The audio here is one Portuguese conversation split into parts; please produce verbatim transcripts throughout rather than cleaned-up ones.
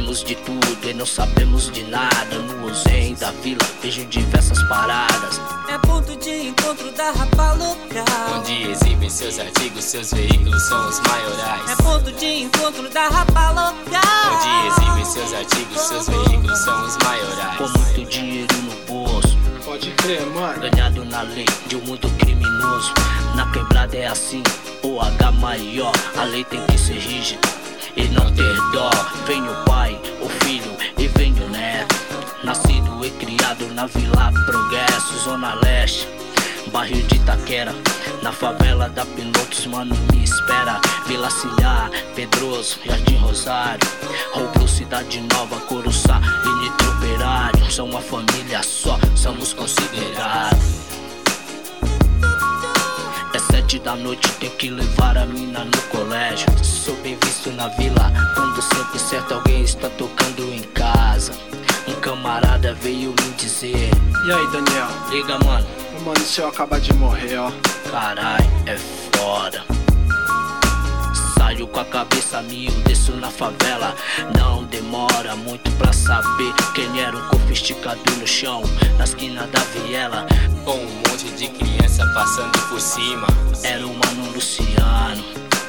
Sabemos de tudo e não sabemos de nada. No Ozen da vila vejo diversas paradas. É ponto de encontro da rapa local, onde exibem seus artigos, seus veículos são os maiorais. É ponto de encontro da rapa local, onde exibem seus artigos, seus veículos são os maiorais. Com muito dinheiro no bolso, pode crer, mano. ganhado na lei de um mundo criminoso. Na quebrada é assim, o H maior. A lei tem que ser rígida e não ter dó. Vem o pai, o filho e vem o neto. Nascido e criado na Vila Progresso, Zona Leste, bairro de Itaquera. Na favela da Pilotos, mano, me espera. Vila Cilhar, Pedroso, Jardim Rosário, Roubo, Cidade Nova, Coruçá e Nitro Operário. São uma família só, somos considerados. É sete da noite, tem que levar a mina no colégio. Sou bem visto na vila, quando sempre certo alguém está tocando em casa. Um camarada veio me dizer: e aí, Daniel? Liga, mano. O mano seu acaba de morrer, ó. Carai, é foda. Saio com a cabeça mil, desço na favela. Não demora muito pra saber quem era um sofisticado no chão, na esquina da viela, com um monte de criança passando por cima. Era o mano Luciano,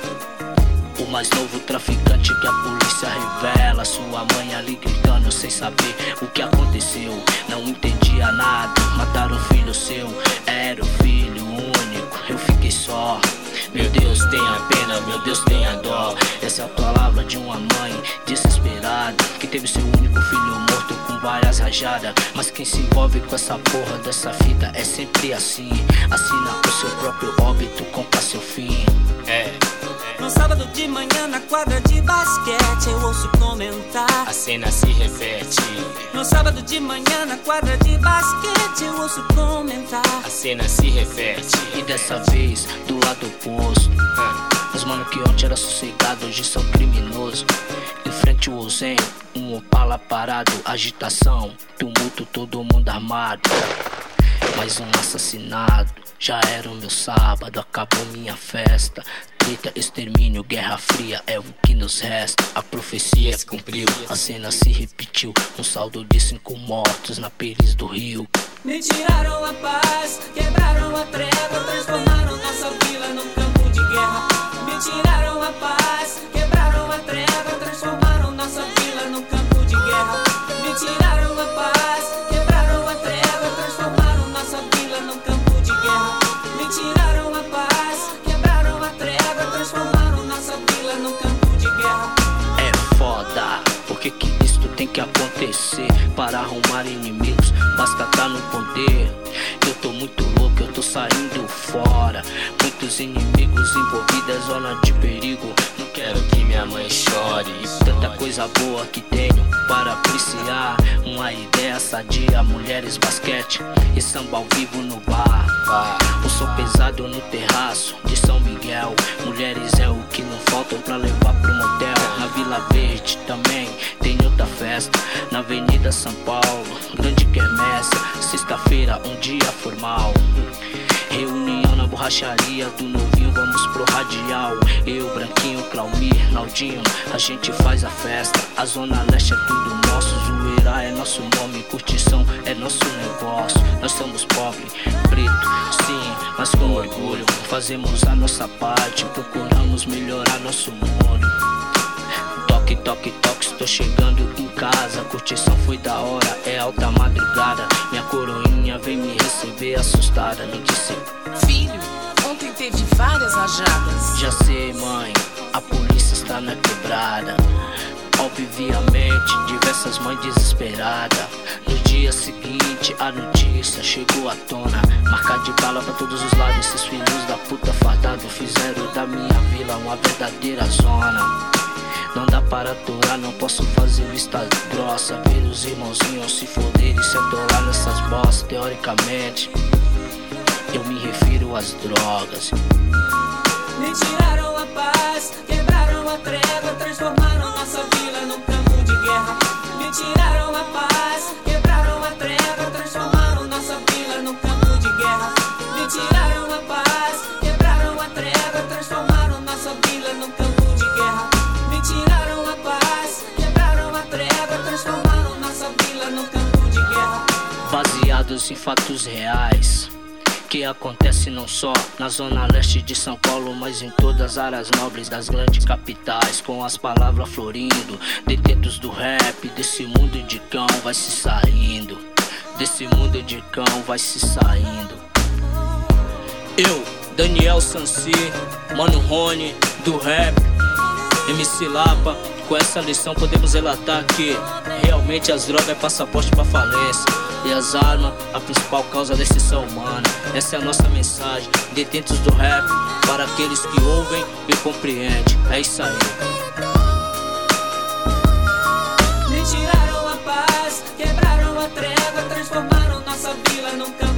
o mais novo traficante que a polícia revela. Sua mãe ali gritando sem saber o que aconteceu. Não entendia nada, mataram o filho seu. Era o filho único, eu fiquei só. Meu Deus, tenha pena, meu Deus, tenha dó. Essa é a palavra de uma mãe desesperada, que teve seu único filho morto com várias rajadas. Mas quem se envolve com essa porra dessa fita é sempre assim. Assina o seu próprio óbito, compra seu fim. É. No sábado de manhã na quadra de basquete eu ouço comentar, a cena se repete. No sábado de manhã na quadra de basquete eu ouço comentar, a cena se repete. E dessa vez do lado oposto, ah. Os mano que ontem era sossegado hoje são criminosos. Em frente ao Ozen, um Opala parado, agitação, tumulto, todo mundo armado. Mais um assassinado, já era o meu sábado, acabou minha festa. Treta, extermínio, guerra fria é o que nos resta. A profecia se cumpriu, a cena se repetiu. Um saldo de cinco mortos na Pires do Rio. Me tiraram a paz, quebraram a treva, transformaram nossa vila num campo de guerra. Me tiraram a paz, quebraram a treva, transformaram nossa vila num campo de guerra. Me tiraram a paz, quebraram a treva, transformaram nossa vila num campo de guerra. Me tiraram a paz, quebraram a treva, transformaram nossa vila num campo de guerra. É foda, porque que isto tem que acontecer? Para arrumar inimigos, basta estar no poder. Eu tô muito louco, eu tô saindo fora. Muitos inimigos envolvidos, zona de perigo. Não quero que minha mãe chore. Tanta coisa boa que tenho para apreciar. Uma ideia sadia, mulheres, basquete e samba ao vivo no bar. O som pesado no terraço de São Miguel. Mulheres é o que não faltam pra levar pro motel. Na Vila Verde também tem outra festa, na Avenida São Paulo, grande quermesse. Sexta-feira, um dia formal, reunião na borracharia do novinho, vamos pro radial. Eu, Branquinho, Claumir, Naldinho, a gente faz a festa. A Zona Leste é tudo nosso, zoeira é nosso nome, curtição é nosso negócio. Nós somos pobre, preto, sim, mas com orgulho. Fazemos a nossa parte, procuramos melhorar nosso mundo. Toque, toque, toque, estou chegando em casa. A curtição foi da hora, é alta madrugada. Minha coroinha vem me receber assustada, me disse: filho, ontem teve várias rajadas. Já sei, mãe, a polícia está na quebrada. Obviamente, diversas mães desesperadas. No dia seguinte, a notícia chegou à tona. Marca de bala pra todos os lados. Esses filhos da puta fardados fizeram da minha vila uma verdadeira zona. Não dá para aturar, não posso fazer vista grossa. Ver os irmãozinhos se foderem e se atolar nessas bossas. Teoricamente, eu me refiro às drogas. Me tiraram a paz, quebraram a treva, transformaram nossa vila num campo de guerra. Me tiraram a paz, quebraram a treva, transformaram nossa vila num campo de guerra. Me tiraram a paz, quebraram a treva, transformaram nossa vila num campo de guerra. Me tiraram a paz, quebraram a treva. baseados em fatos reais que acontece não só na zona leste de São Paulo, mas em todas as áreas nobres das grandes capitais. Com as palavras florindo, detentos do rap, desse mundo de cão vai se saindo, desse mundo de cão vai se saindo. Eu, Daniel Sansi, Mano Rony, do rap, M C Lapa. Com essa lição podemos relatar que realmente as drogas é passaporte pra falência, e as armas, a principal causa da extinção humana. Essa é a nossa mensagem, detentos do rap, para aqueles que ouvem e compreendem. É isso aí. Me tiraram a paz, quebraram a treva, transformaram nossa vila num campo